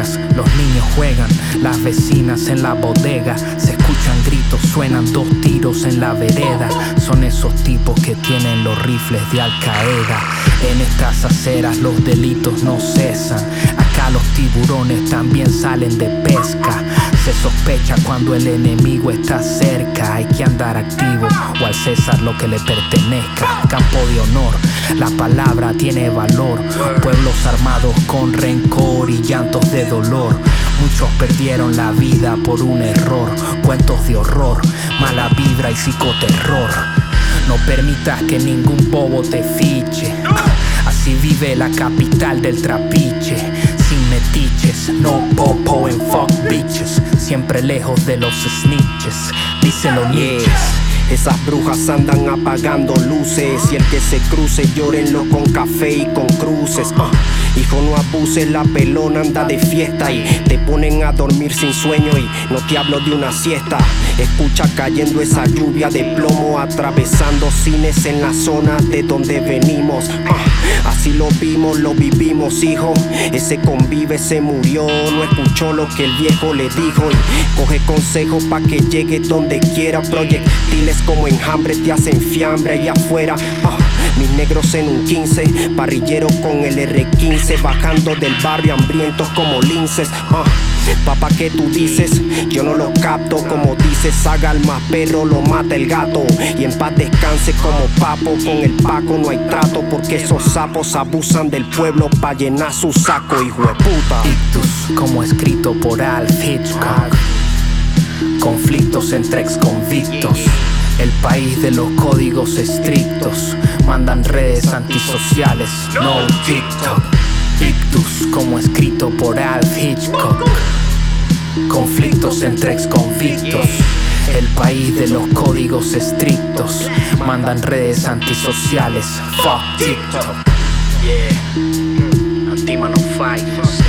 escuelas los niños juegan, las vecinas en la bodega, se escuchan gritos, suenan 2 tiros en la vereda. Son esos tipos que tienen los rifles de Al Qaeda. En estas aceras los delitos no cesan, acá los tiburones también salen de pesca. Se sospecha cuando el enemigo está cerca, hay que andar activo o al César lo que le pertenezca. Campo de honor, la palabra tiene valor. Pueblos armados con rencor y llantos de dolor. Muchos perdieron la vida por un error. Cuentos de horror, mala vibra y psicoterror. No permitas que ningún bobo te fiche. Así vive la capital del trapiche. Sin metiches, no popo en fuck bitches. Siempre lejos de los snitches, díselo Nietzsche. Esas brujas andan apagando luces y el que se cruce llórenlo con café y con cruces. Hijo, no abuses, la pelona anda de fiesta y te ponen a dormir sin sueño. Y no te hablo de una siesta, escucha cayendo esa lluvia de plomo, atravesando cines en la zona de donde venimos. Así lo vimos, lo vivimos, hijo. Ese convive se murió, no escuchó lo que el viejo le dijo y coge consejo pa' que llegue donde quiera. Proyectiles como enjambre te hacen fiambre allá afuera. Mis negros en un 15, parrilleros con el R15, bajando del barrio hambrientos como linces. Papá, ¿qué tú dices? Yo no lo capto, como dices, haga al más perro, lo mata el gato. Y en paz descanse como papo, con el Paco no hay trato, porque esos sapos abusan del pueblo pa' llenar su saco, hijo de puta. Ictus, como escrito por Alf Hitchcock. Conflictos entre ex convictos. El país de los códigos estrictos. Mandan redes antisociales, no TikTok. Ictus, como escrito por Alf Hitchcock. Conflictos entre ex convictos. El país de los códigos estrictos. Mandan redes antisociales, fuck TikTok. Yeah, Antimano Fight.